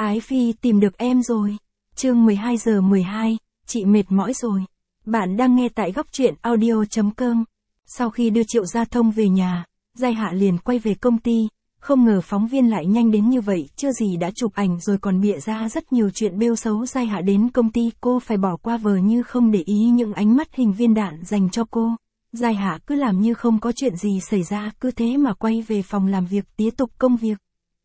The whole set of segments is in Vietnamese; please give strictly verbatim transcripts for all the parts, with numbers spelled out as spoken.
Ái Phi tìm được em rồi. Chương mười hai giờ mười hai, chị mệt mỏi rồi. Bạn đang nghe tại góc truyện audio chấm com. Sau khi đưa Triệu Gia Thông về nhà, Giai Hạ liền quay về công ty, không ngờ phóng viên lại nhanh đến như vậy, chưa gì đã chụp ảnh rồi còn bịa ra rất nhiều chuyện bêu xấu Giai Hạ đến công ty, cô phải bỏ qua vờ như không để ý những ánh mắt hình viên đạn dành cho cô. Giai Hạ cứ làm như không có chuyện gì xảy ra, cứ thế mà quay về phòng làm việc tiếp tục công việc.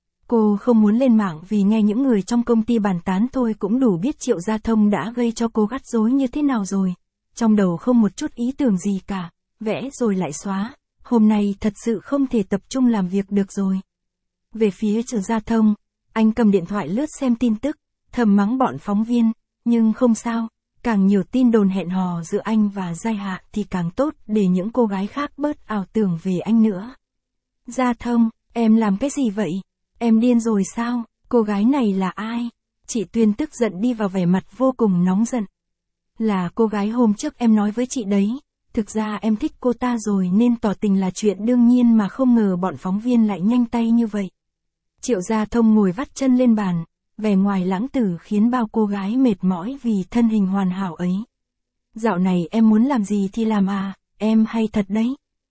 Cô không muốn lên mạng vì nghe những người trong công ty bàn tán thôi cũng đủ biết Triệu Gia Thông đã gây cho cô gắt rối như thế nào rồi. Trong đầu không một chút ý tưởng gì cả, vẽ rồi lại xóa, hôm nay thật sự không thể tập trung làm việc được rồi. Về phía Triệu Gia Thông, anh cầm điện thoại lướt xem tin tức, thầm mắng bọn phóng viên, nhưng không sao, càng nhiều tin đồn hẹn hò giữa anh và Giai Hạ thì càng tốt để những cô gái khác bớt ảo tưởng về anh nữa. Gia Thông, em làm cái gì vậy? Em điên rồi sao? Cô gái này là ai? Chị Tuyên tức giận đi vào vẻ mặt vô cùng nóng giận. Là cô gái hôm trước em nói với chị đấy. Thực ra em thích cô ta rồi nên tỏ tình là chuyện đương nhiên mà không ngờ bọn phóng viên lại nhanh tay như vậy. Triệu Gia Thông ngồi vắt chân lên bàn, vẻ ngoài lãng tử khiến bao cô gái mệt mỏi vì thân hình hoàn hảo ấy. Dạo này em muốn làm gì thì làm à, em hay thật đấy.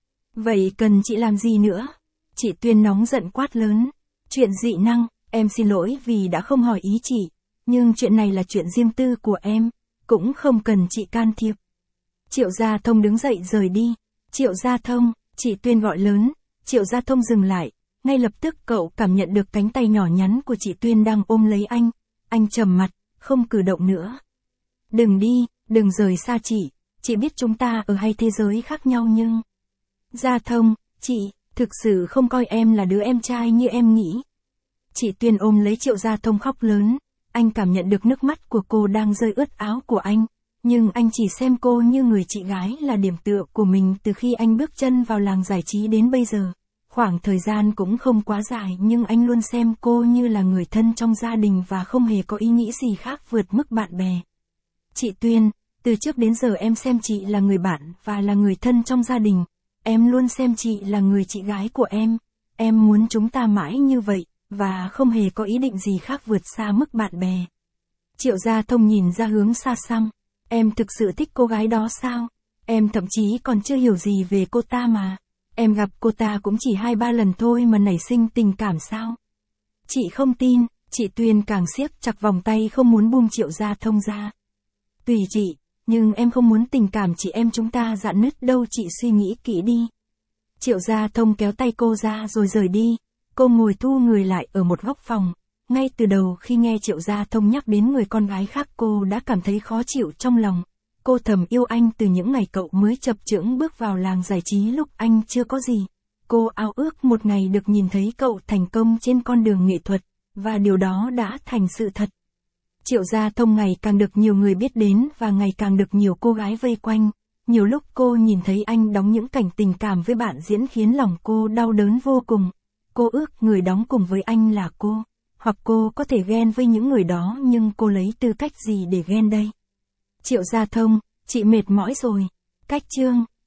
Vậy cần chị làm gì nữa? Chị Tuyên nóng giận quát lớn. Chuyện dị năng, em xin lỗi vì đã không hỏi ý chị, nhưng chuyện này là chuyện riêng tư của em, cũng không cần chị can thiệp. Triệu Gia Thông đứng dậy rời đi. Triệu Gia Thông, chị Tuyên gọi lớn. Triệu Gia Thông dừng lại, ngay lập tức cậu cảm nhận được cánh tay nhỏ nhắn của chị Tuyên đang ôm lấy anh. Anh trầm mặt, không cử động nữa. Đừng đi, đừng rời xa chị, chị biết chúng ta ở hai thế giới khác nhau nhưng... Gia Thông, chị, thực sự không coi em là đứa em trai như em nghĩ. Chị Tuyên ôm lấy Triệu Gia Thông khóc lớn, anh cảm nhận được nước mắt của cô đang rơi ướt áo của anh, nhưng anh chỉ xem cô như người chị gái là điểm tựa của mình từ khi anh bước chân vào làng giải trí đến bây giờ. Khoảng thời gian cũng không quá dài nhưng anh luôn xem cô như là người thân trong gia đình và không hề có ý nghĩ gì khác vượt mức bạn bè. Chị Tuyên, từ trước đến giờ em xem chị là người bạn và là người thân trong gia đình. Em luôn xem chị là người chị gái của em, em muốn chúng ta mãi như vậy, và không hề có ý định gì khác vượt xa mức bạn bè. Triệu Gia Thông nhìn ra hướng xa xăm, em thực sự thích cô gái đó sao? Em thậm chí còn chưa hiểu gì về cô ta mà, em gặp cô ta cũng chỉ hai ba lần thôi mà nảy sinh tình cảm sao? Chị không tin, chị Tuyên càng siết chặt vòng tay không muốn buông Triệu Gia Thông ra. Tùy chị. Nhưng em không muốn tình cảm chị em chúng ta rạn nứt đâu, chị suy nghĩ kỹ đi. Triệu Gia Thông kéo tay cô ra rồi rời đi. Cô ngồi thu người lại ở một góc phòng. Ngay từ đầu khi nghe Triệu Gia Thông nhắc đến người con gái khác cô đã cảm thấy khó chịu trong lòng. Cô thầm yêu anh từ những ngày cậu mới chập chững bước vào làng giải trí lúc anh chưa có gì. Cô ao ước một ngày được nhìn thấy cậu thành công trên con đường nghệ thuật, và điều đó đã thành sự thật. Triệu Gia Thông ngày càng được nhiều người biết đến và ngày càng được nhiều cô gái vây quanh. Nhiều lúc cô nhìn thấy anh đóng những cảnh tình cảm với bạn diễn khiến lòng cô đau đớn vô cùng. Cô ước người đóng cùng với anh là cô. Hoặc cô có thể ghen với những người đó nhưng cô lấy tư cách gì để ghen đây? Triệu Gia Thông, chị mệt mỏi rồi. Cách chương.